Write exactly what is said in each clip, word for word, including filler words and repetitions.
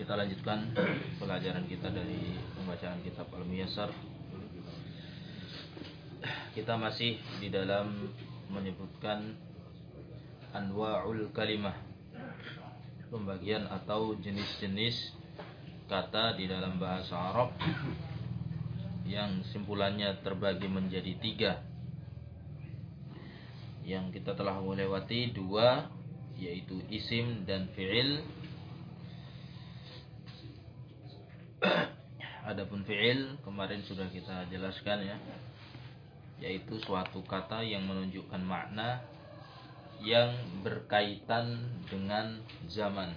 Kita lanjutkan pelajaran kita dari pembacaan kitab Al-Muyassar. Kita masih di dalam menyebutkan anwa'ul kalimah, pembagian atau jenis-jenis kata di dalam bahasa Arab yang simpulannya terbagi menjadi tiga. Yang kita telah melewati dua, yaitu isim dan fi'il. Adapun fi'il kemarin sudah kita jelaskan ya, yaitu suatu kata yang menunjukkan makna yang berkaitan dengan zaman,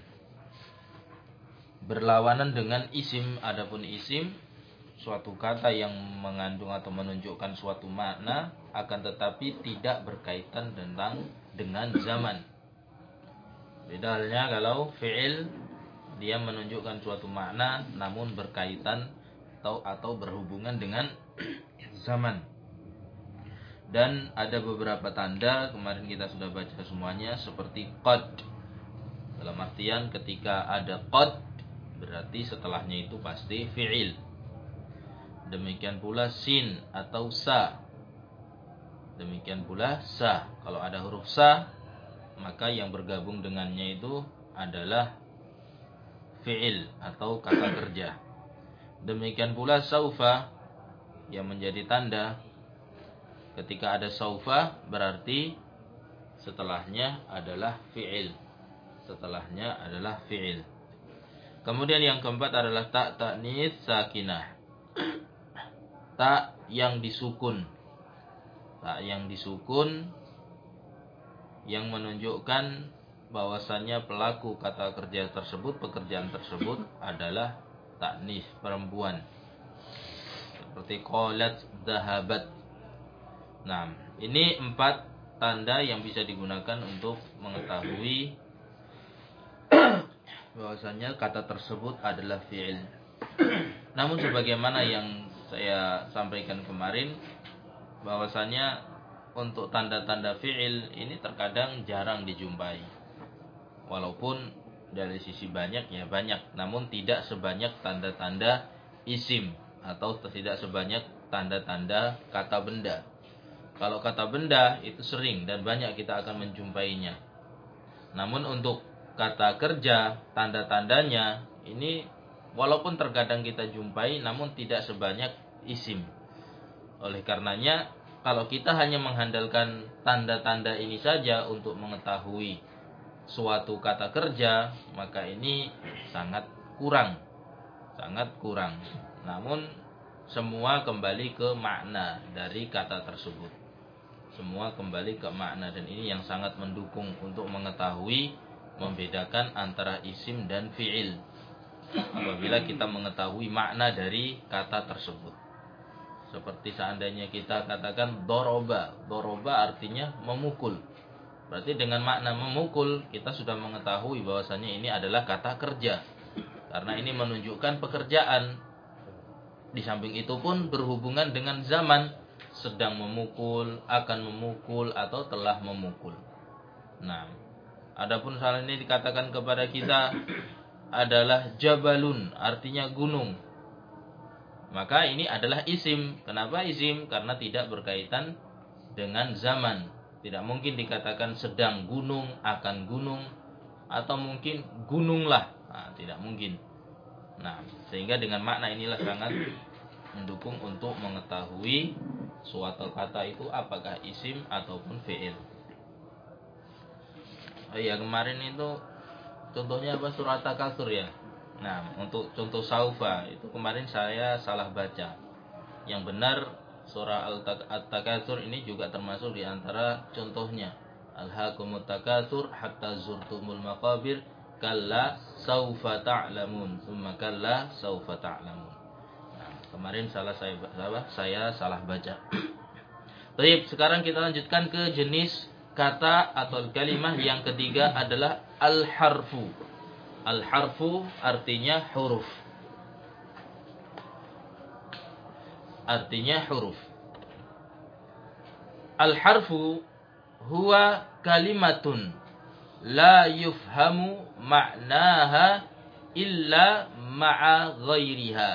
berlawanan dengan isim. Adapun isim suatu kata yang mengandung atau menunjukkan suatu makna, akan tetapi tidak berkaitan tentang dengan zaman. Beda halnya kalau fi'il, dia menunjukkan suatu makna namun berkaitan atau atau berhubungan dengan zaman. Dan ada beberapa tanda, kemarin kita sudah baca semuanya, seperti qad. Dalam artian ketika ada qad, berarti setelahnya itu pasti fi'il. Demikian pula sin atau sa. Demikian pula sa. Kalau ada huruf sa, maka yang bergabung dengannya itu adalah fi'il atau kata kerja. Demikian pula saufa, yang menjadi tanda ketika ada saufa berarti setelahnya adalah fi'il. Setelahnya adalah fi'il. Kemudian yang keempat adalah ta ta'nits sakinah. Ta yang disukun. Ta yang disukun yang menunjukkan bahwasannya pelaku kata kerja tersebut, pekerjaan tersebut adalah ta'nis, perempuan. Seperti qalat dhahabat. Nah, ini empat tanda yang bisa digunakan untuk mengetahui bahwasanya kata tersebut adalah fi'il. Namun sebagaimana yang saya sampaikan kemarin, bahwasanya untuk tanda-tanda fi'il ini terkadang jarang dijumpai. Walaupun dari sisi banyak ya banyak, namun tidak sebanyak tanda-tanda isim atau tidak sebanyak tanda-tanda kata benda. Kalau kata benda itu sering dan banyak kita akan menjumpainya. Namun untuk kata kerja, tanda-tandanya ini walaupun terkadang kita jumpai, namun tidak sebanyak isim. Oleh karenanya, kalau kita hanya mengandalkan tanda-tanda ini saja untuk mengetahui suatu kata kerja, maka ini sangat kurang. Sangat kurang. Namun semua kembali ke makna dari kata tersebut. Semua kembali ke makna, dan ini yang sangat mendukung untuk mengetahui, membedakan antara isim dan fi'il. Apabila kita mengetahui makna dari kata tersebut. Seperti seandainya kita katakan doroba. Doroba artinya memukul. Berarti dengan makna memukul, kita sudah mengetahui bahwasannya ini adalah kata kerja. Karena ini menunjukkan pekerjaan. Di samping itu pun berhubungan dengan zaman. Sedang memukul, akan memukul, atau telah memukul. Nah, adapun hal ini dikatakan kepada kita adalah jabalun, artinya gunung. Maka ini adalah isim. Kenapa isim? Karena tidak berkaitan dengan zaman. Tidak mungkin dikatakan sedang gunung, akan gunung, atau mungkin gununglah. Nah, tidak mungkin. Nah, sehingga dengan makna inilah sangat mendukung untuk mengetahui suatu kata itu apakah isim ataupun fi'il. Oh iya, kemarin itu contohnya apa? Surat Takatsur ya. Nah, untuk contoh saufa itu kemarin saya salah baca. Yang benar surah Al-Takatsur ini juga termasuk di antara contohnya. Alhaakumut takatsur hatta zurtumul maqabir kalla saufa ta'lamun tsumma kalla saufa ta'lamun. Nah, kemarin salah saya salah, saya salah baca. Baik, sekarang kita lanjutkan ke jenis kata atau kalimah yang ketiga adalah al-harfu. Al-harfu artinya huruf. Artinya huruf. Al-harfu huwa kalimatun la yufhamu ma'naha illa ma'a ghairiha.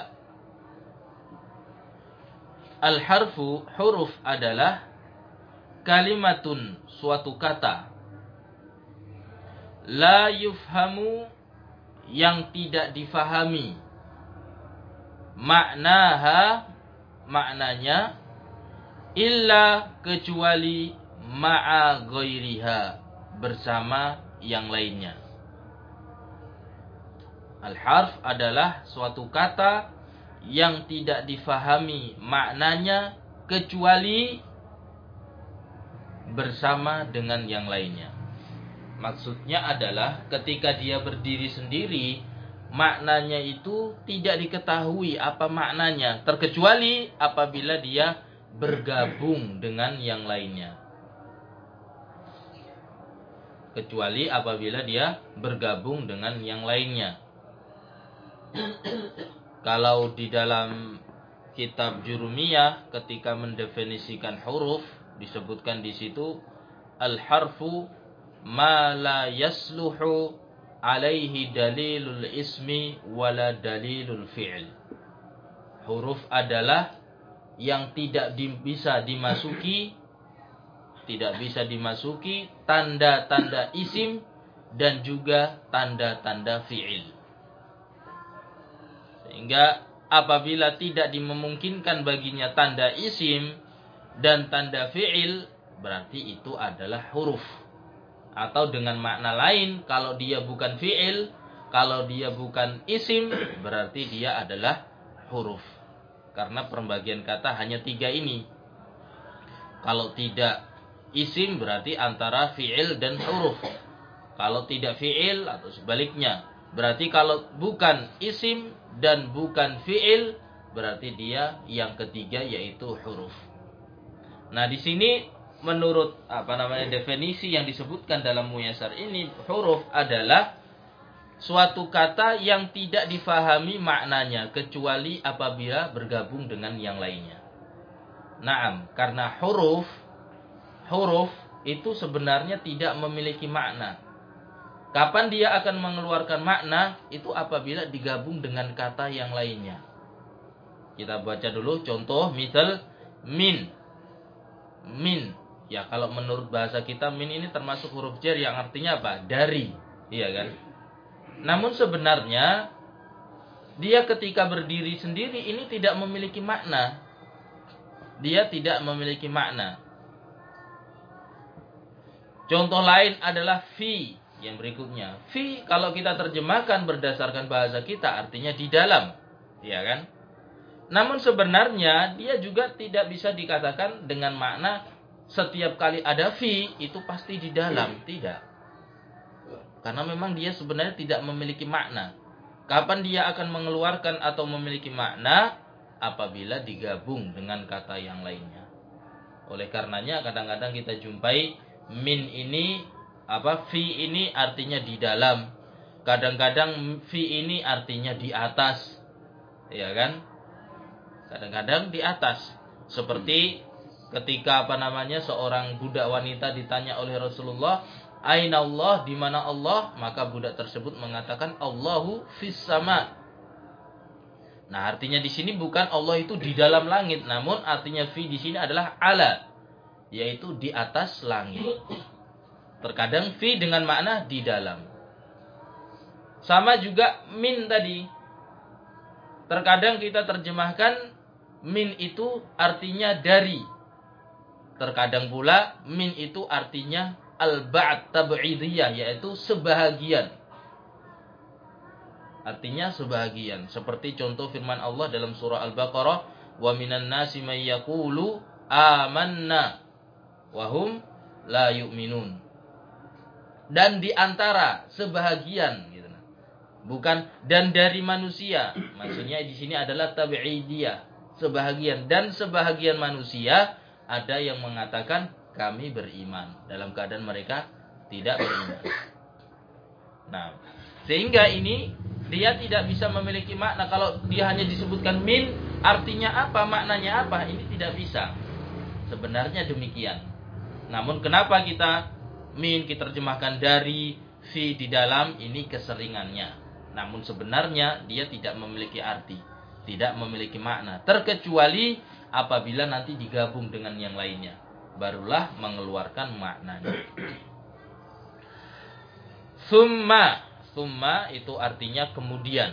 Al-harfu, huruf adalah kalimatun, suatu kata, la yufhamu, yang tidak difahami, maknaha, maknanya, illa, kecuali, ma'a ghairiha, bersama yang lainnya. Al-harf adalah suatu kata yang tidak difahami maknanya kecuali bersama dengan yang lainnya. Maksudnya adalah ketika dia berdiri sendiri, maknanya itu tidak diketahui apa maknanya, terkecuali apabila dia bergabung dengan yang lainnya. Kecuali apabila dia bergabung dengan yang lainnya. Kalau di dalam kitab Jurumiyah ketika mendefinisikan huruf, disebutkan di situ al-harfu ma la yasluhu alaihi dalilul ismi wala dalilul fi'l. Huruf adalah yang tidak di, bisa dimasuki tidak bisa dimasuki tanda-tanda isim dan juga tanda-tanda fi'il. Sehingga apabila tidak dimungkinkan baginya tanda isim dan tanda fi'il, berarti itu adalah huruf. Atau dengan makna lain, kalau dia bukan fi'il, kalau dia bukan isim, berarti dia adalah huruf. Karena pembagian kata hanya tiga ini. Kalau tidak isim, berarti antara fi'il dan huruf. Kalau tidak fi'il atau sebaliknya, berarti kalau bukan isim dan bukan fi'il, berarti dia yang ketiga yaitu huruf. Nah, di sini menurut apa namanya definisi yang disebutkan dalam Muyassar ini, huruf adalah suatu kata yang tidak difahami maknanya kecuali apabila bergabung dengan yang lainnya. Naam, karena huruf huruf itu sebenarnya tidak memiliki makna. Kapan dia akan mengeluarkan makna? Itu apabila digabung dengan kata yang lainnya. Kita baca dulu contoh, misal min. Min. Ya, kalau menurut bahasa kita min ini termasuk huruf jar yang artinya apa? Dari. Iya kan? Namun sebenarnya dia ketika berdiri sendiri ini tidak memiliki makna. Dia tidak memiliki makna. Contoh lain adalah fi. Yang berikutnya, fi kalau kita terjemahkan berdasarkan bahasa kita artinya di dalam, ya kan? Namun sebenarnya dia juga tidak bisa dikatakan dengan makna setiap kali ada fi itu pasti di dalam, tidak. Karena memang dia sebenarnya tidak memiliki makna. Kapan dia akan mengeluarkan atau memiliki makna? Apabila digabung dengan kata yang lainnya. Oleh karenanya kadang-kadang kita jumpai min ini apa fi ini artinya di dalam, kadang-kadang fi ini artinya di atas, ya kan? Kadang-kadang di atas. Seperti ketika apa namanya seorang budak wanita ditanya oleh Rasulullah, "Aina Allah?" Di mana Allah? Maka budak tersebut mengatakan Allahu fis sama. Nah, artinya di sini bukan Allah itu di dalam langit, namun artinya fi di sini adalah ala, yaitu di atas langit. Terkadang fi dengan makna di dalam. Sama juga min tadi. Terkadang kita terjemahkan min itu artinya dari. Terkadang pula min itu artinya al-ba'd tab'idiyah, yaitu sebahagian. Artinya sebahagian. Seperti contoh firman Allah dalam surah Al-Baqarah, "Wa minan nasi may yaqulu amanna wa hum la yu'minun." Dan di antara sebahagian gitu. Bukan dan dari manusia. Maksudnya di sini adalah tabi'idiyah, sebahagian, dan sebahagian manusia ada yang mengatakan kami beriman dalam keadaan mereka tidak beriman. Nah, sehingga ini dia tidak bisa memiliki makna. Kalau dia hanya disebutkan min, artinya apa, maknanya apa, ini tidak bisa. Sebenarnya demikian. Namun kenapa kita min kita terjemahkan dari, fi di dalam, ini keseringannya. namun sebenarnya dia tidak memiliki arti, tidak memiliki makna, terkecuali apabila nanti digabung dengan yang lainnya, barulah mengeluarkan maknanya. Summa, summa itu artinya kemudian.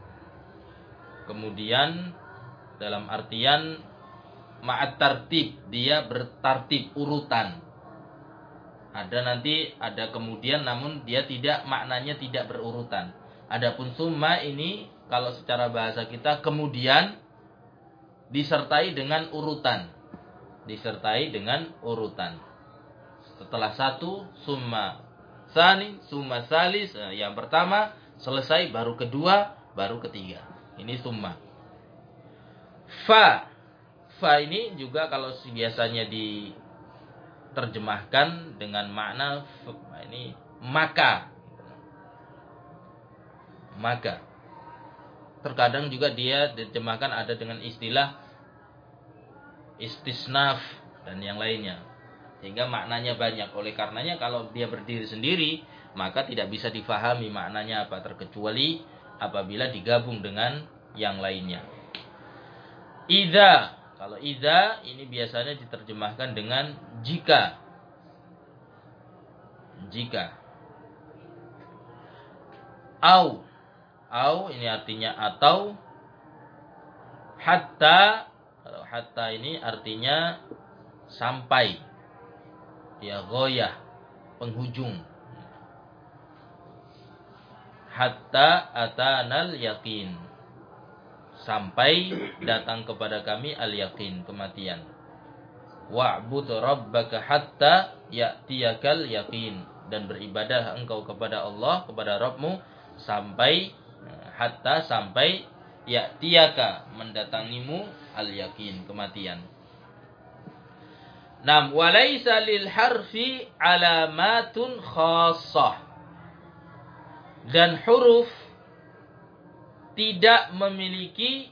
Kemudian dalam artian ma'at tartib, dia bertartib urutan. Ada nanti ada kemudian, namun dia tidak, maknanya tidak berurutan. Adapun summa ini kalau secara bahasa kita kemudian disertai dengan urutan. Disertai dengan urutan. Setelah satu summa sani, summa salis, yang pertama selesai, baru kedua, baru ketiga. Ini summa. Fa. Fa ini juga kalau biasanya diterjemahkan dengan makna ini maka. Maka. Terkadang juga dia diterjemahkan ada dengan istilah istisnaf dan yang lainnya. Sehingga maknanya banyak. Oleh karenanya kalau dia berdiri sendiri, maka tidak bisa difahami maknanya apa, terkecuali apabila digabung dengan yang lainnya. Idza, kalau idza ini biasanya diterjemahkan dengan jika. Jika. Au. Au ini artinya atau. Hatta, kalau hatta ini artinya sampai. Ya ghoyah, penghujung. Hatta atanal yakin, sampai datang kepada kami al-yakin, kematian. Wa'bud rabbaka hatta ya'tiyakal yakin, dan beribadah engkau kepada Allah, kepada Rabbmu, sampai hatta sampai ya'tiyaka, mendatangimu al-yakin, kematian. Nam walaysa lil harfi alamatun khassah, dan huruf tidak memiliki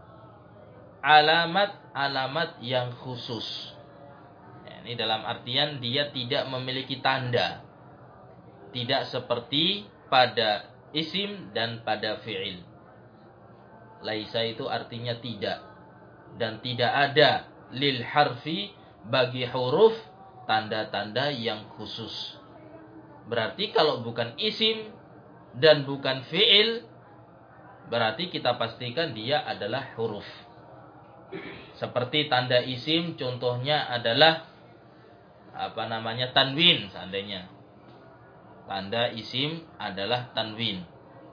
alamat-alamat yang khusus. Ya, ini dalam artian dia tidak memiliki tanda. Tidak seperti pada isim dan pada fi'il. Laisa itu artinya tidak. Dan tidak ada lil harfi, bagi huruf, tanda-tanda yang khusus. Berarti kalau bukan isim dan bukan fi'il, berarti kita pastikan dia adalah huruf. Seperti tanda isim, contohnya adalah apa namanya, tanwin seandainya. Tanda isim adalah tanwin.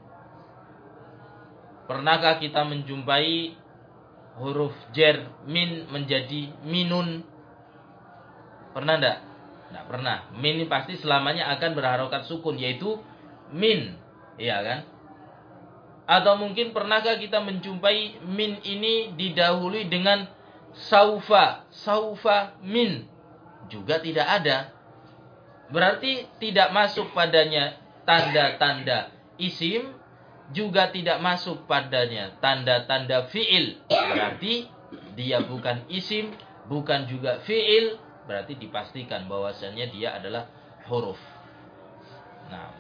Pernahkah kita menjumpai huruf jar min menjadi minun? Pernah enggak? Enggak pernah. Min ini pasti selamanya akan berharokat sukun, yaitu min. Iya kan? Atau mungkin pernahkah kita menjumpai min ini didahului dengan saufa? Saufa min. Juga tidak ada. Berarti tidak masuk padanya tanda-tanda isim, juga tidak masuk padanya tanda-tanda fi'il. Berarti dia bukan isim, bukan juga fi'il. Berarti dipastikan bahwasannya dia adalah huruf. Nah,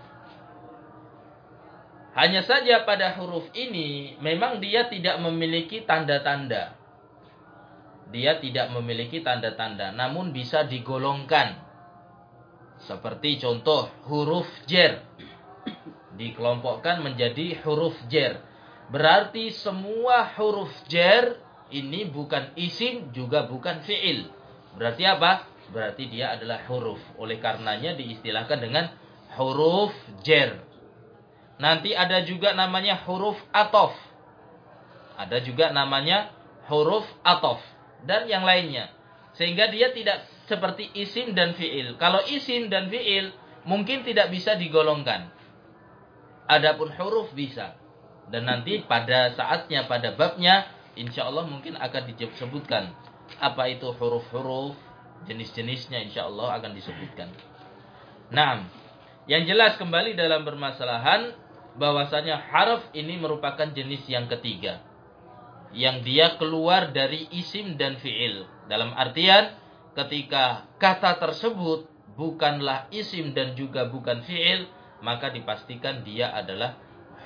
hanya saja pada huruf ini memang dia tidak memiliki tanda-tanda. Dia tidak memiliki tanda-tanda, namun bisa digolongkan. Seperti contoh huruf jar. Dikelompokkan menjadi huruf jar. Berarti semua huruf jar ini bukan isim juga bukan fi'il. Berarti apa? Berarti dia adalah huruf. Oleh karenanya diistilahkan dengan huruf jar. Nanti ada juga namanya huruf atof. Ada juga namanya huruf atof. Dan yang lainnya. Sehingga dia tidak seperti isim dan fi'il. Kalau isim dan fi'il mungkin tidak bisa digolongkan. Adapun huruf bisa. Dan nanti pada saatnya, pada babnya, insya Allah mungkin akan disebutkan. Apa itu huruf-huruf, jenis-jenisnya insya Allah akan disebutkan. Nah, yang jelas kembali dalam permasalahan, bahwasanya harf ini merupakan jenis yang ketiga. Yang dia keluar dari isim dan fi'il. Dalam artian, ketika kata tersebut bukanlah isim dan juga bukan fi'il, maka dipastikan dia adalah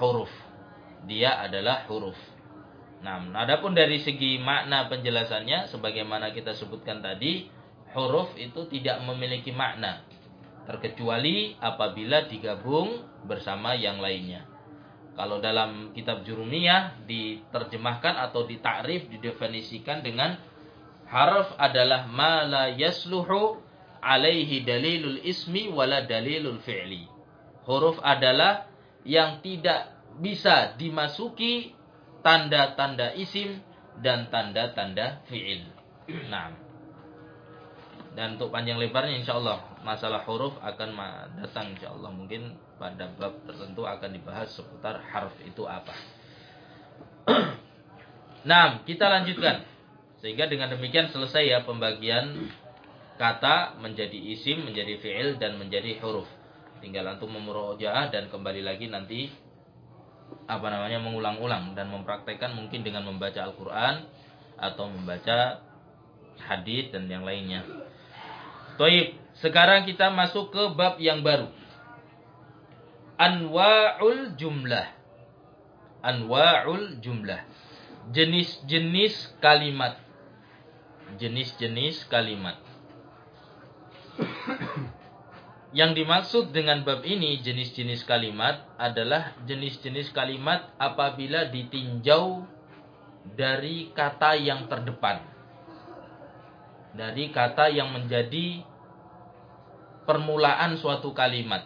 huruf. Dia adalah huruf. Nah, adapun dari segi makna penjelasannya, sebagaimana kita sebutkan tadi, huruf itu tidak memiliki makna, terkecuali apabila digabung bersama yang lainnya. Kalau dalam kitab Jurumiyah diterjemahkan atau ditakrif, didefinisikan dengan harf adalah ma la yasluhu alaihi dalilul ismi wala dalilul fi'li. Huruf adalah yang tidak bisa dimasuki tanda-tanda isim dan tanda-tanda fi'il. Nah, dan untuk panjang lebarnya insyaallah masalah huruf akan datang insyaallah, mungkin pada bab tertentu akan dibahas seputar harf itu apa. Nah, kita lanjutkan. Sehingga dengan demikian selesai ya pembagian kata menjadi isim, menjadi fi'il dan menjadi huruf. Tinggal antum memurojaah dan kembali lagi nanti apa namanya mengulang-ulang dan mempraktekkan mungkin dengan membaca Al-Qur'an atau membaca hadis dan yang lainnya. Baik, sekarang kita masuk ke bab yang baru. Anwa'ul jumlah. Anwa'ul jumlah. Jenis-jenis kalimat. Jenis-jenis kalimat. Yang dimaksud dengan bab ini jenis-jenis kalimat adalah jenis-jenis kalimat apabila ditinjau dari kata yang terdepan. Dari kata yang menjadi permulaan suatu kalimat.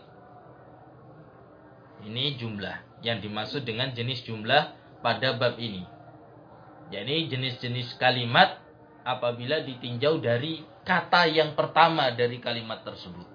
Ini jumlah. Yang dimaksud dengan jenis jumlah pada bab ini. Jadi jenis-jenis kalimat apabila ditinjau dari kata yang pertama dari kalimat tersebut.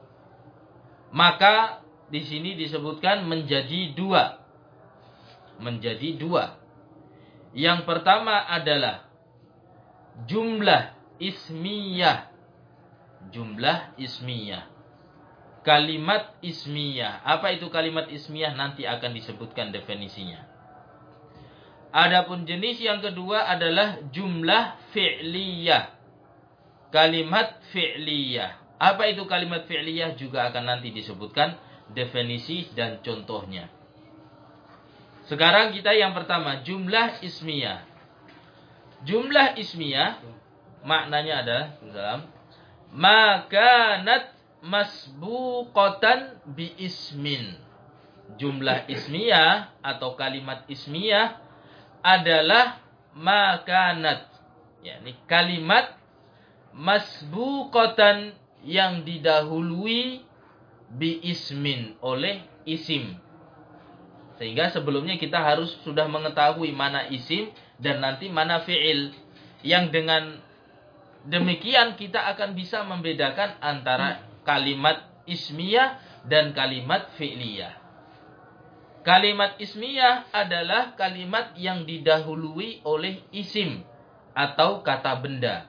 Maka di sini disebutkan menjadi dua. Menjadi dua. Yang pertama adalah jumlah ismiyah. Jumlah ismiyah. Kalimat ismiyah. Apa itu kalimat ismiyah? Nanti akan disebutkan definisinya. Adapun jenis yang kedua adalah jumlah fi'liyah. Kalimat fi'liyah. Apa itu kalimat fi'liyah? Juga akan nanti disebutkan definisi dan contohnya. Sekarang kita yang pertama, jumlah ismiyah. Jumlah ismiyah maknanya adalah dalam makanat masbuqatan bi ismin. Jumlah ismiyah atau kalimat ismiyah adalah makanat, yakni kalimat masbuqatan yang didahului bi ismin oleh isim. Sehingga sebelumnya kita harus sudah mengetahui mana isim dan nanti mana fi'il. Yang dengan demikian kita akan bisa membedakan antara kalimat ismiyah dan kalimat fi'liyah. Kalimat ismiyah adalah kalimat yang didahului oleh isim atau kata benda.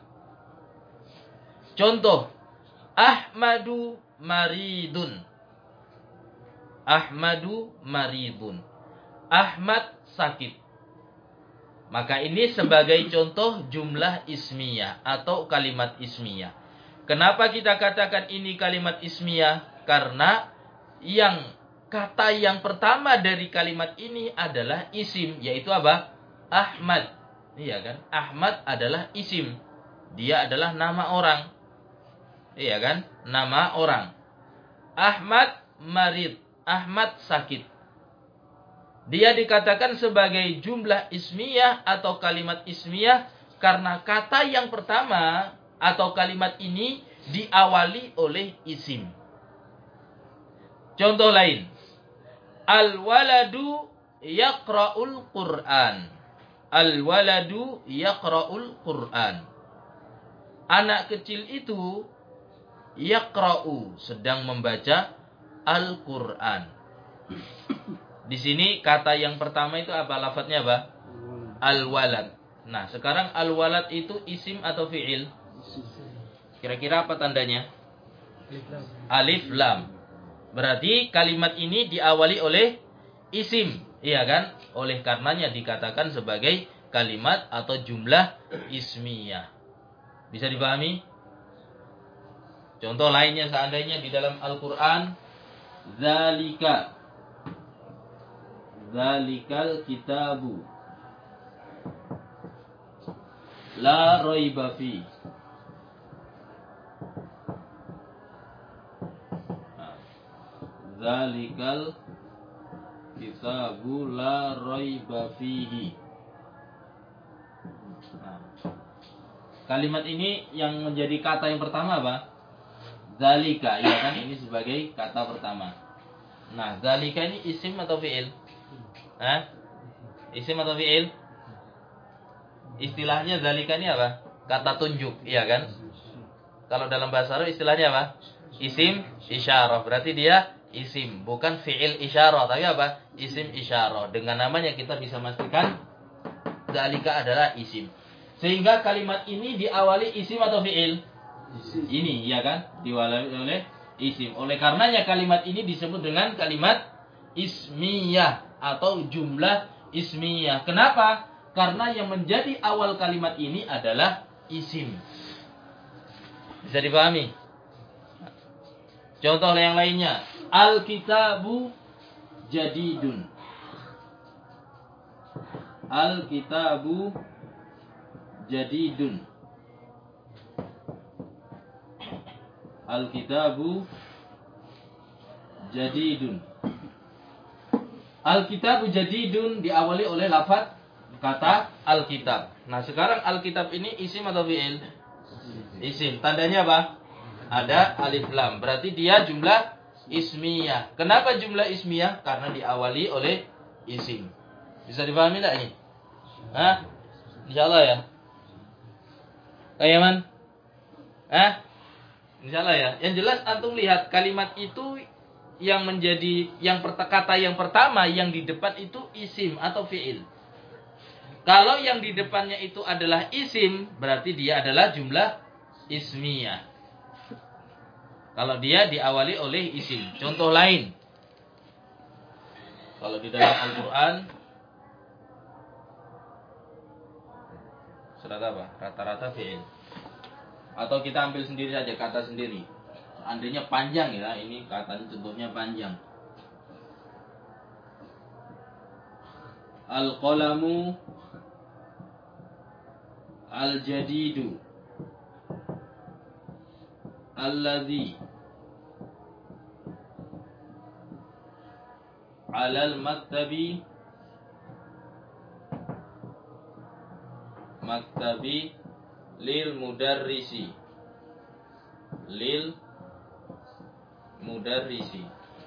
Contoh, Ahmadu maridun. Ahmadu maridun. Ahmad sakit. Maka ini sebagai contoh jumlah ismiyah atau kalimat ismiyah. Kenapa kita katakan ini kalimat ismiyah? Karena yang kata yang pertama dari kalimat ini adalah isim, yaitu apa? Ahmad. Iya kan? Ahmad adalah isim. Dia adalah nama orang. Iya kan? Nama orang. Ahmad marid. Ahmad sakit. Dia dikatakan sebagai jumlah ismiyah atau kalimat ismiyah karena kata yang pertama atau kalimat ini diawali oleh isim. Contoh lain. Al-waladu yaqra'ul Qur'an. Al-waladu yaqra'ul Qur'an. Anak kecil itu yaqra'u, sedang membaca Al-Qur'an. Di sini kata yang pertama itu apa? Lafadznya apa? Al-walad. Nah, sekarang al-walad itu isim atau fi'il? Kira-kira apa tandanya? Alif lam. Berarti kalimat ini diawali oleh isim, iya kan? Oleh karenanya dikatakan sebagai kalimat atau jumlah ismiyah. Bisa dipahami? Contoh lainnya seandainya di dalam Al-Qur'an, zalika. Dzalikal kitabu la raiba fi. Dzalikal kitabu la raiba fihi. Nah, kalimat ini yang menjadi kata yang pertama apa? Dzalika, ya kan, ini sebagai kata pertama. Nah, dzalika ini isim atau fi'il? Hah? Isim atau fi'il? Istilahnya dzalika ini apa? Kata tunjuk, iya kan? Kalau dalam bahasa Arab istilahnya apa? Isim isyarah. Berarti dia isim, bukan fi'il isyarah, tapi apa? Isim isyarah. Dengan namanya kita bisa memastikan dzalika adalah isim. Sehingga kalimat ini diawali isim atau fi'il? Ini, ya kan? Diawali oleh isim. Oleh karenanya kalimat ini disebut dengan kalimat ismiyah atau jumlah ismiyah. Kenapa? Karena yang menjadi awal kalimat ini adalah isim. Bisa dipahami? Contoh yang lainnya, Al-kitabu jadidun. Al-kitabu jadidun. Al-kitabu jadidun. Al-kitabu jadidun diawali oleh lafaz kata al-kitab. Nah, sekarang al-kitab ini isim atau fi'il? Isim. Tandanya apa? Ada alif lam. Berarti dia jumlah ismiyah. Kenapa jumlah ismiyah? Karena diawali oleh isim. Bisa dipahami enggak ini? Hah? Insyaallah ya. Kayaman? Hah? Insyaallah ya. Yang jelas antum lihat kalimat itu yang menjadi yang kata yang pertama yang di depan itu isim atau fi'il. Kalau yang di depannya itu adalah isim, berarti dia adalah jumlah ismiyah. Kalau dia diawali oleh isim. Contoh lain. Kalau di dalam Al-Qur'an surat apa? Rata-rata fi'il. Atau kita ambil sendiri saja kata sendiri. Seandainya panjang ya, ini katanya contohnya panjang. Al-qalamu al-jadidu alladzi alal maktabi maktabi lil mudarrisi lil mudarrisi.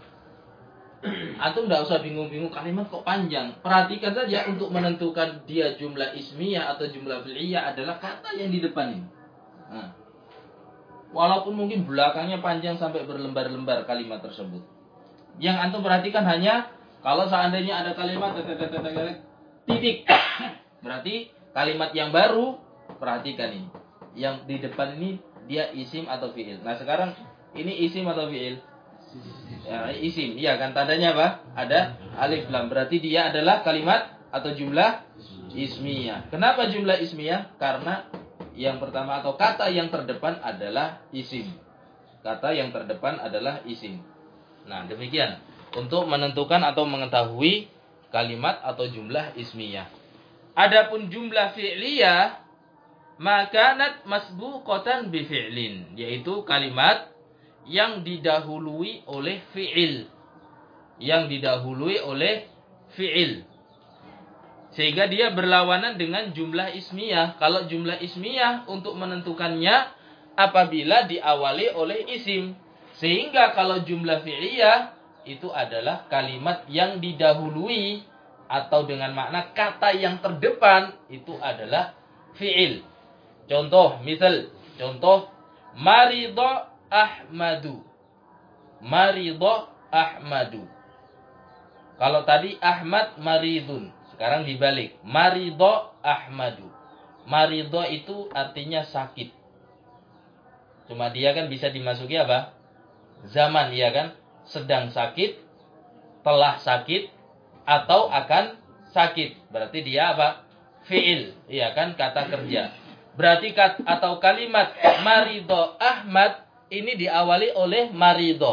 Antum tidak usah bingung-bingung kalimat kok panjang. Perhatikan saja untuk menentukan dia jumlah ismiyah atau jumlah fi'liyah adalah kata yang di depan ini. Nah, walaupun mungkin belakangnya panjang sampai berlembar-lembar kalimat tersebut. Yang antum perhatikan hanya kalau seandainya ada kalimat titik. Berarti kalimat yang baru, perhatikan ini. Yang di depan ini dia isim atau fi'il. Nah, sekarang ini isim atau fi'il? Ya, isim. Iya kan, tandanya apa? Ada alif lam. Berarti dia adalah kalimat atau jumlah ismiyah. Kenapa jumlah ismiyah? Karena yang pertama atau kata yang terdepan adalah isim. Kata yang terdepan adalah isim. Nah, demikian untuk menentukan atau mengetahui kalimat atau jumlah ismiyah. Adapun jumlah fi'liyah, makanat masbuqatan bi fi'lin, yaitu kalimat yang didahului oleh fi'il. Yang didahului oleh fi'il. Sehingga dia berlawanan dengan jumlah ismiyah. Kalau jumlah ismiyah untuk menentukannya apabila diawali oleh isim. Sehingga kalau jumlah fi'liyah itu adalah kalimat yang didahului atau dengan makna kata yang terdepan itu adalah fi'il. Contoh, misal, contoh marido Ahmadu. Marido Ahmadu. Kalau tadi Ahmad maridun, sekarang dibalik. Marido Ahmadu. Marido itu artinya sakit. Cuma dia kan bisa dimasuki apa? Zaman, iya kan? Sedang sakit, telah sakit, atau akan sakit. Berarti dia apa? Fi'il, iya kan? Kata kerja. Berarti kat, atau kalimat marido Ahmad ini diawali oleh marido.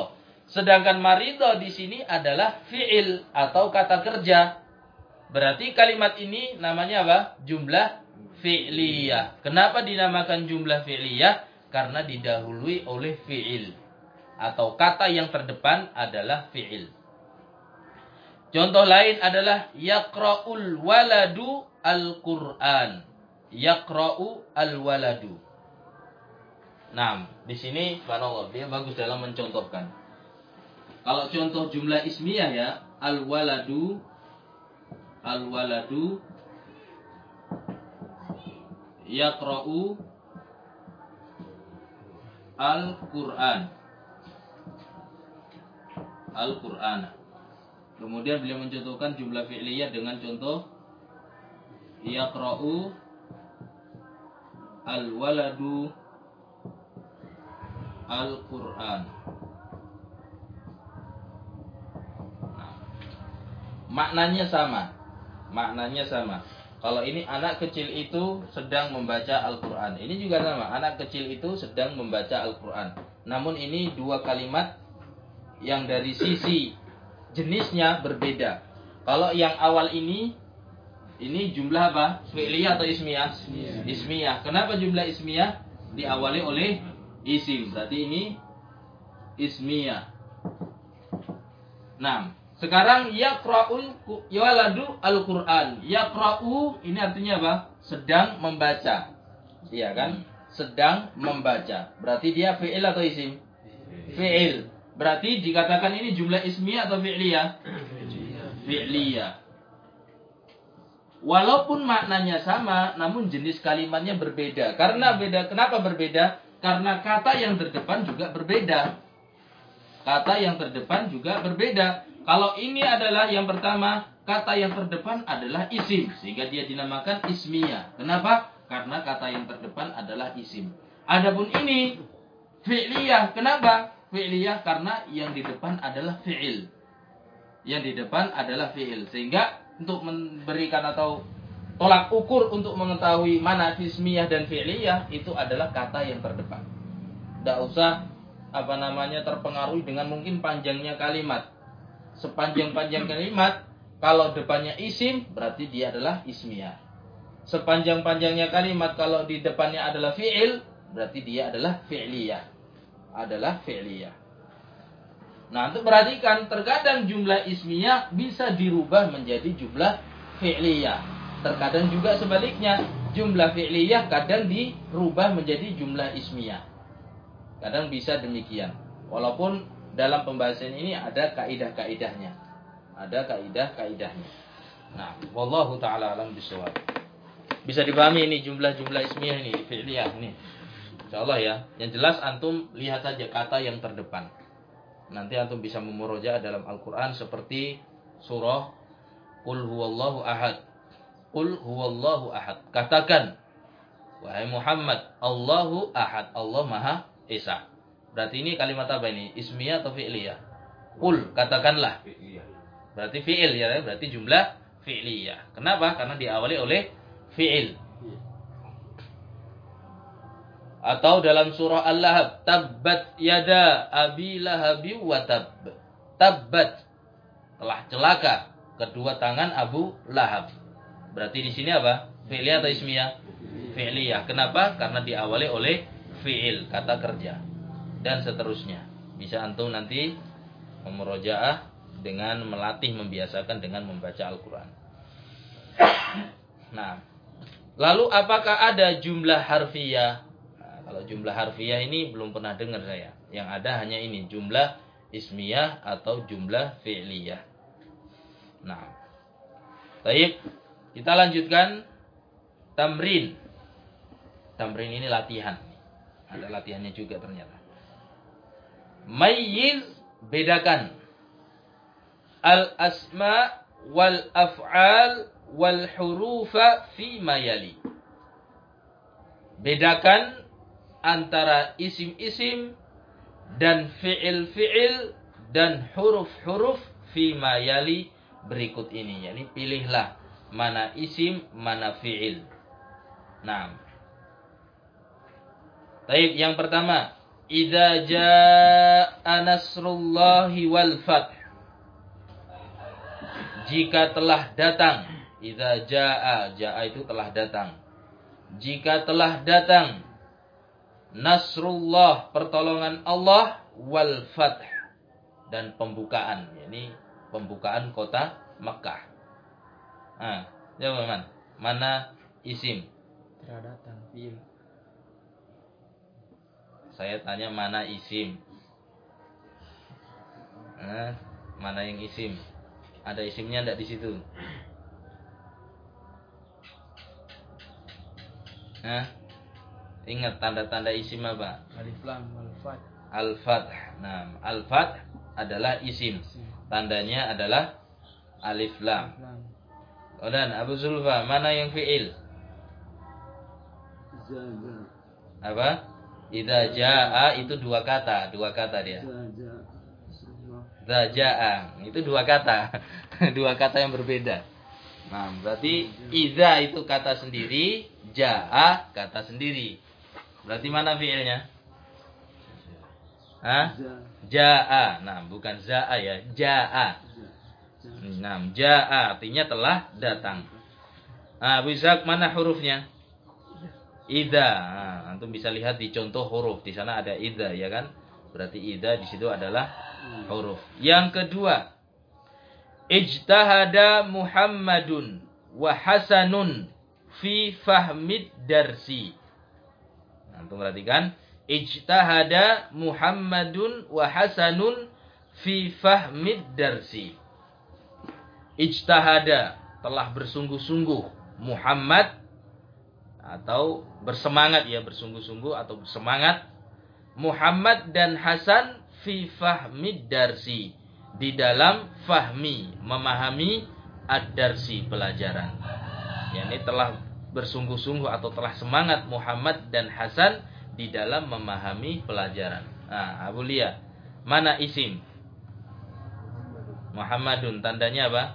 Sedangkan marido di sini adalah fi'il atau kata kerja. Berarti kalimat ini namanya apa? Jumlah fi'liyah. Kenapa dinamakan jumlah fi'liyah? Karena didahului oleh fi'il. Atau kata yang terdepan adalah fi'il. Contoh lain adalah yaqra'ul waladu al-Qur'an. Yaqra'u al-waladu. Nah, di sini subhanallah dia bagus dalam mencontohkan. Kalau contoh jumlah ismiyah ya, al-waladu al-waladu yaqra'u al-Qur'an. Al-Qur'an. Kemudian beliau mencontohkan jumlah fi'liyah dengan contoh yaqra'u al-waladu al-Qur'an. Nah, maknanya sama. Maknanya sama. Kalau ini anak kecil itu sedang membaca Al-Qur'an. Ini juga sama. Anak kecil itu sedang membaca Al-Qur'an. Namun ini dua kalimat yang dari sisi jenisnya berbeda. Kalau yang awal ini ini jumlah apa? Fi'liyah atau ismiyah? Ismiyah. Ismiyah. Kenapa jumlah ismiyah diawali oleh isim? Berarti ini ismiyah. Nah, sekarang yaqra'ul waladu al-Qur'an. Yaqra'u ini artinya apa? Sedang membaca. Iya kan? Sedang membaca. Berarti dia fi'il atau isim? Fi'il. Berarti dikatakan ini jumlah ismiyah atau fi'liyah? Fi'liyah. Walaupun maknanya sama, namun jenis kalimatnya berbeda. Karena beda, kenapa berbeda? Karena kata yang terdepan juga berbeda. Kata yang terdepan juga berbeda. Kalau ini adalah yang pertama, kata yang terdepan adalah isim, sehingga dia dinamakan ismiyah. Kenapa? Karena kata yang terdepan adalah isim. Adapun ini fi'liyah. Kenapa? Fi'liyah karena yang di depan adalah fi'il. Yang di depan adalah fi'il. Sehingga untuk memberikan atau tolak ukur untuk mengetahui mana ismiyah dan fi'liyah itu adalah kata yang terdepan. Tidak usah apa namanya terpengaruhi dengan mungkin panjangnya kalimat. Sepanjang-panjang kalimat, kalau depannya isim berarti dia adalah ismiyah. Sepanjang-panjangnya kalimat kalau di depannya adalah fi'il berarti dia adalah fi'liyah. Adalah fi'liyah. Nah, untuk perhatikan, terkadang jumlah ismiyah bisa dirubah menjadi jumlah fi'liyah. Terkadang juga sebaliknya, jumlah fi'liyah kadang dirubah menjadi jumlah ismiyah. Kadang bisa demikian. Walaupun dalam pembahasan ini ada kaidah-kaidahnya. Ada kaidah-kaidahnya. Nah, wallahu taala alam bisawab. Bisa dipahami ini jumlah-jumlah ismiyah ini, fi'liyah ini. Insyaallah ya. Yang jelas antum lihat saja kata yang terdepan. Nanti antum bisa memurojaah dalam Al-Qur'an seperti surah Qul huwallahu ahad. Qul huwallahu ahad. Katakan, wahai Muhammad, Allahu ahad. Allah Maha Esa. Berarti ini kalimat apa ini? Ismiyah atau fi'liyah? Qul, katakanlah. Berarti fi'il ya, berarti jumlah fi'liyah. Kenapa? Karena diawali oleh fi'il. Atau dalam surah Al-Lahab, tabbat yada abi lahabi wa tab. Tabbat, telah celaka kedua tangan Abu Lahab. Berarti di sini apa? Fi'liyah atau ismiyah? Fi'liyah. Kenapa? Karena diawali oleh fi'il, kata kerja. Dan seterusnya. Bisa antum nanti memurojaah dengan melatih, membiasakan dengan membaca Al-Quran. Nah, lalu apakah ada jumlah harfiyah? Kalau jumlah harfiah ini belum pernah dengar saya. Yang ada hanya ini, jumlah ismiyah atau jumlah fi'liyah. Nah, baik, kita lanjutkan tamrin. Tamrin ini latihan. Ada latihannya juga ternyata. Mayyiz, bedakan. Al-asma wal af'al wal hurufa fi ma yali. Bedakan antara isim-isim dan fi'il-fi'il dan huruf-huruf fi ma yali berikut ini. Yani pilihlah mana isim, mana fi'il. Nah, baik, yang pertama idza jaa nasrullahi wal fath. Jika telah datang, idza jaa, jaa itu telah datang. Jika telah datang nasrullah, pertolongan Allah, wal fath, dan pembukaan, yakni pembukaan kota Makkah. Ah, jawab man. Mana isim? Telah datang fi'il. Saya tanya mana isim? Ah, mana yang isim? Ada isimnya enggak di situ? Hah? Ingat tanda-tanda isim apa? Alif lam wal fath. Al-fath. Nah, al-fath adalah isim. Tandanya adalah alif lam. Oh, dan Abu Zulfa, mana yang fi'il? Apa? Idza jaa itu dua kata, dua kata dia. Idza jaa itu dua kata. Dua kata yang berbeda. Nah, berarti idza itu kata sendiri, jaa kata sendiri. Berarti mana fi'ilnya? Hah? Jaa. Nah, bukan zaa ya, jaa. Nah, jaa artinya telah datang. Nah, bisa mana hurufnya? Idza. Nah, antum bisa lihat di contoh huruf. Di sana ada idza, ya kan? Berarti idza di situ adalah huruf. Yang kedua, ijtahada Muhammadun wa Hasanun fi fahmid darsi. Nah, antum perhatikan, ijtahada Muhammadun wa Hasanun fi fahmid darsi. Ijtahada, telah bersungguh-sungguh, Muhammad atau bersemangat, ya, bersungguh-sungguh atau bersemangat, Muhammad dan Hasan fi fahmid darsi, di dalam fahmi, memahami, ad-darsi, pelajaran. Yani telah bersungguh-sungguh atau telah semangat Muhammad dan Hasan di dalam memahami pelajaran. Nah, Abu Lia, mana isim? Muhammadun, tandanya apa?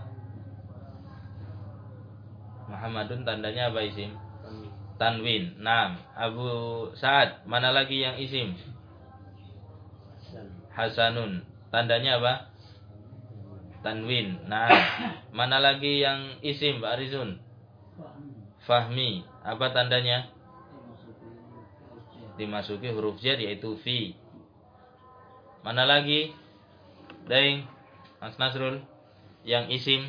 Muhammadun tandanya apa isim? Tanwin. Naam. Abu Sa'ad, mana lagi yang isim? Hasanun. Tandanya apa? Tanwin. Naam. Mana lagi yang isim, Pak Arizun? Fahmi. Apa tandanya? Dimasuki huruf jar, yaitu fi. Mana lagi? Daing, Mas Nasrul, yang isim?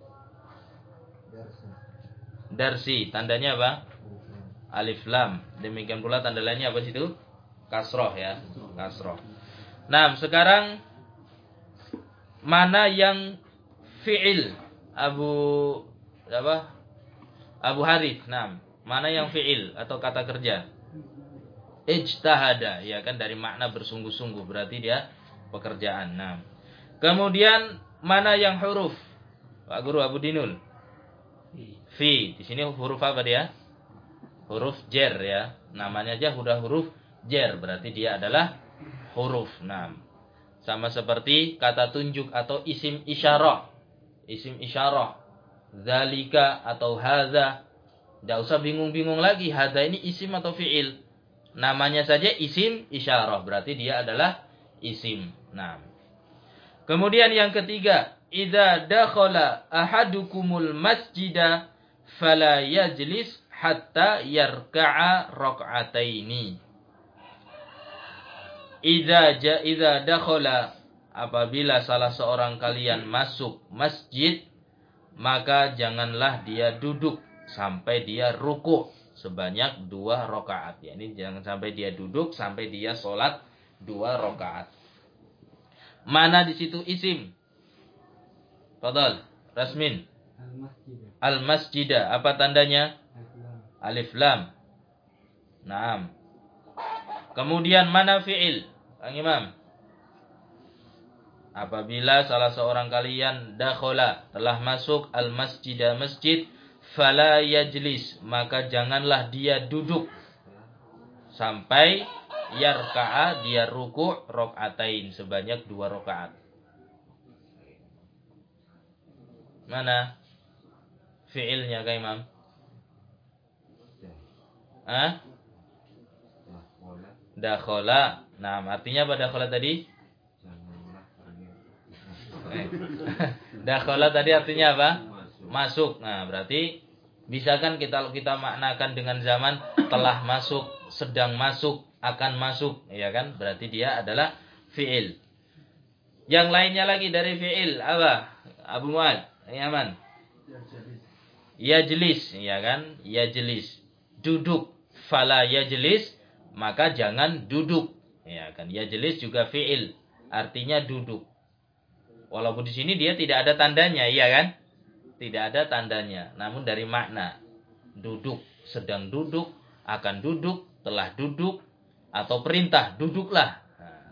Darsi. Tandanya apa? Alif lam. Demikian pula tanda lainnya apa situ? Kasroh, ya. Kasroh. Nah, sekarang mana yang fi'il? Abu apa? Abu Harith. Nah, mana yang fi'il atau kata kerja? Ijtahada, ya kan, dari makna bersungguh-sungguh, berarti dia pekerjaan. Nah, kemudian mana yang huruf? Pak Guru Abu Dinul. Fi. Di sini huruf apa dia? Huruf jar, ya. Namanya aja udah huruf jar, berarti dia adalah huruf. Nah, sama seperti kata tunjuk atau isim isyarah. Isim isyarah. Zalika atau hadza. Tidak usah bingung-bingung lagi, hadza ini isim atau fi'il. Namanya saja isim isyarah, berarti dia adalah isim. Nah, kemudian yang ketiga, idza dakhala ahadukumul masjida fala yajlis hatta yarka'a rak'ataini. Idza ja idza dakhala, apabila salah seorang kalian masuk masjid, maka janganlah dia duduk sampai dia ruku sebanyak dua rakaat. Ya, ini jangan sampai dia duduk sampai dia sholat dua rakaat. Mana di situ isim? Fadal, Rasmin. Al-masjidah. Al-masjidah. Apa tandanya? Alif lam. Naam. Kemudian mana fi'il? Kang Imam. Apabila salah seorang kalian dakhala, telah masuk al-masjidah, masjid, fala yajlis, maka janganlah dia duduk sampai yarka'a, dia ruku' rakaatain, sebanyak dua rakaat. Mana fi'ilnya, Kang Imam? Hah? dakhala. Nah, artinya apa dakhala tadi? Dakhala tadi artinya apa? Masuk. Nah, berarti bisa kan kita kita maknakan dengan zaman telah masuk, sedang masuk, akan masuk, ya kan? Berarti dia adalah fi'il. Yang lainnya lagi dari fi'il apa? Abu Muad, Yaman. Yajlis, ya kan? Yajlis. Duduk. Fala yajlis, maka jangan duduk. Ya kan? Yajlis juga fi'il, artinya duduk. Walaupun di sini dia tidak ada tandanya, iya kan? Tidak ada tandanya, namun dari makna duduk, sedang duduk, akan duduk, telah duduk, atau perintah duduklah. Nah.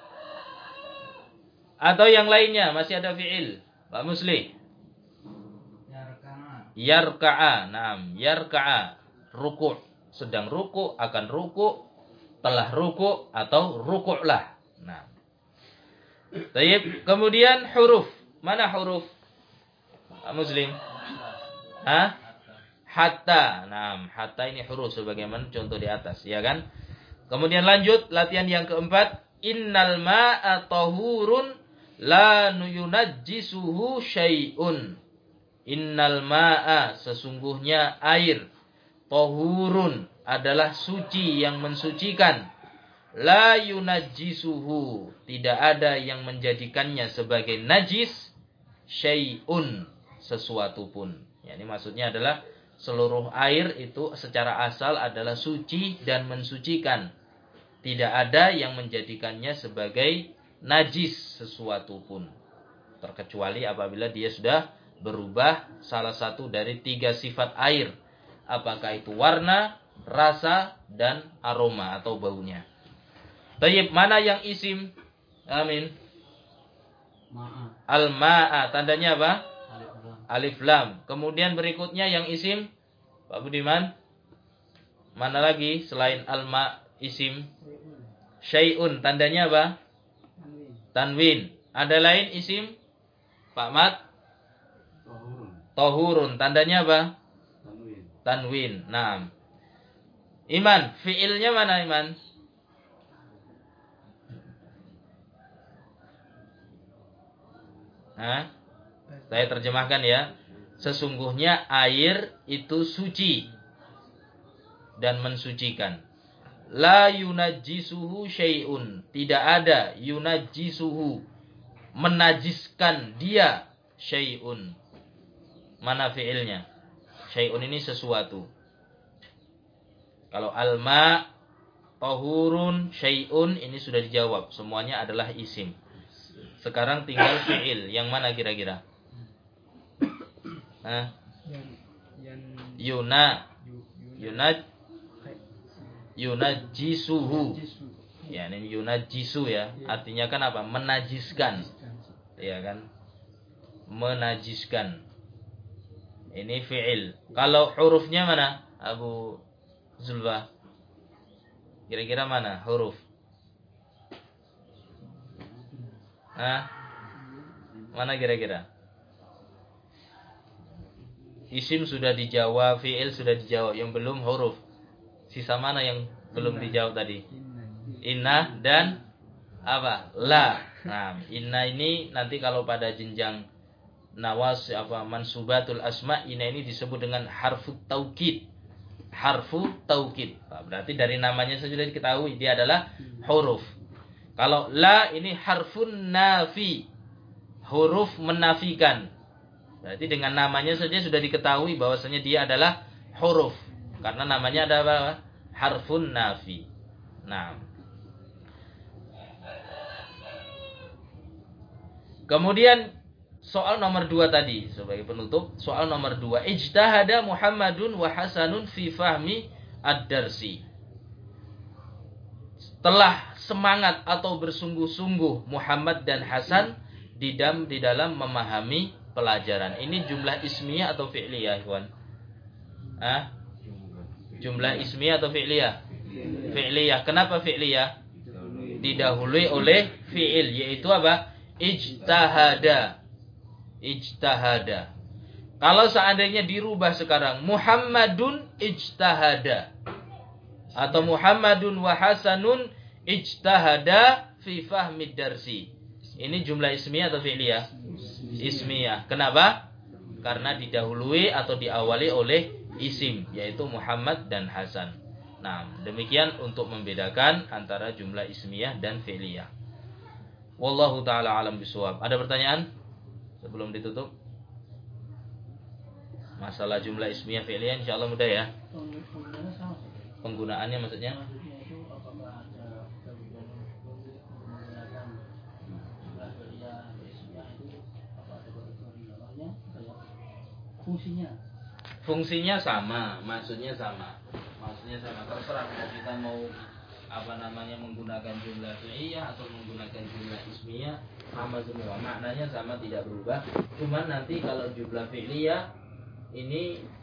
Atau yang lainnya masih ada fi'il, Pak Musli. Yarka'a. Yarka'a, naam, yarka'a, ruku', sedang ruku', akan ruku', telah ruku', atau ruku'lah. Nah. Baik, kemudian huruf. Mana huruf? Pak Muslim. Hah? Hatta. Nah, hatta ini huruf sebagaimana contoh di atas, ya kan? Kemudian lanjut latihan yang keempat, innal ma'a tahurun la yunajjisuhu syai'un. Innal ma'a, sesungguhnya air, tahurun, adalah suci yang mensucikan. La yunajjisuhu, tidak ada yang menjadikannya sebagai najis, syai'un, sesuatu pun. Ya, ini maksudnya adalah seluruh air itu secara asal adalah suci dan mensucikan. Tidak ada yang menjadikannya sebagai najis sesuatu pun. Terkecuali apabila dia sudah berubah salah satu dari tiga sifat air. Apakah itu warna, rasa, dan aroma atau baunya. Tayyib, mana yang isim? Amin. Ma'a. Al-ma'a, tandanya apa? Alif lam. Alif lam. Kemudian berikutnya yang isim, Pak Budiman. Mana lagi selain al-ma isim? Syai'un, tandanya apa? Tanwin. Ada lain isim? Pak Mat? Tahurun. Tahurun, tandanya apa? Tanwin. Tanwin. Naam. Iman, fiilnya mana Iman? Hah? Saya terjemahkan ya. Sesungguhnya air itu suci dan mensucikan. La yunajjisuhu syai'un. Tidak ada yunajjisuhu, menajiskan dia, syai'un. Mana fi'ilnya? Syai'un ini sesuatu. Kalau alma, tahurun, syai'un, ini sudah dijawab. Semuanya adalah isim. Sekarang tinggal fi'il. Yang mana kira-kira? Hah? Yuna. Yunaj. Yunajjisuhu. Ya, ini yunajjisu ya. Artinya kan apa? Menajiskan. Ya kan? Menajiskan. Ini fi'il. Kalau hurufnya mana? Abu Zulfa. Kira-kira mana huruf? Hah? Mana kira-kira? Isim sudah dijawab, fi'il sudah dijawab, yang belum huruf. Sisa mana yang belum dijawab tadi? Inna dan apa? La. Nah, inna ini nanti kalau pada jenjang nawas apa mansubatul asma, inna ini disebut dengan harfu taukid. Harfu taukid. Berarti dari namanya saja sudah diketahui dia adalah huruf. Kalau la ini harfun nafi, huruf menafikan. Berarti dengan namanya saja sudah diketahui bahwasanya dia adalah huruf. Karena namanya ada apa? Harfun nafi. Nah. Kemudian soal nomor dua tadi sebagai penutup. Soal nomor dua. Ijtahada Muhammadun wa Hasanun fi fahmi ad-darsi. Telah semangat atau bersungguh-sungguh Muhammad dan Hasan di dalam di dalam memahami pelajaran. Ini jumlah ismiyah atau fi'liyah, ikhwan? Hah? Jumlah ismiyah atau fi'liyah? Fi'liyah. Kenapa fi'liyah? Didahului oleh fi'il, yaitu apa? Ijtahada. Ijtahada. Kalau seandainya dirubah sekarang, Muhammadun ijtahada. Atau Muhammadun wa Hasanun ijtahada fi fahmid darsi. Ini jumlah ismiyah atau fi'liyah? Ismiyah. Kenapa? Karena didahului atau diawali oleh isim, yaitu Muhammad dan Hasan. Nah, demikian untuk membedakan antara jumlah ismiyah dan fi'liyah. Wallahu ta'ala alam bisawab. Ada pertanyaan sebelum ditutup? Masalah jumlah ismiyah fi'liyah insyaallah mudah ya. Penggunaannya maksudnya? Fungsinya Fungsinya sama, maksudnya sama. Maksudnya sama. Terserah mau kita mau apa namanya menggunakan jumlah fi'liyah atau menggunakan jumlah ismiyah, sama semua. Maknanya sama, tidak berubah. Cuman nanti kalau jumlah fi'liyah ini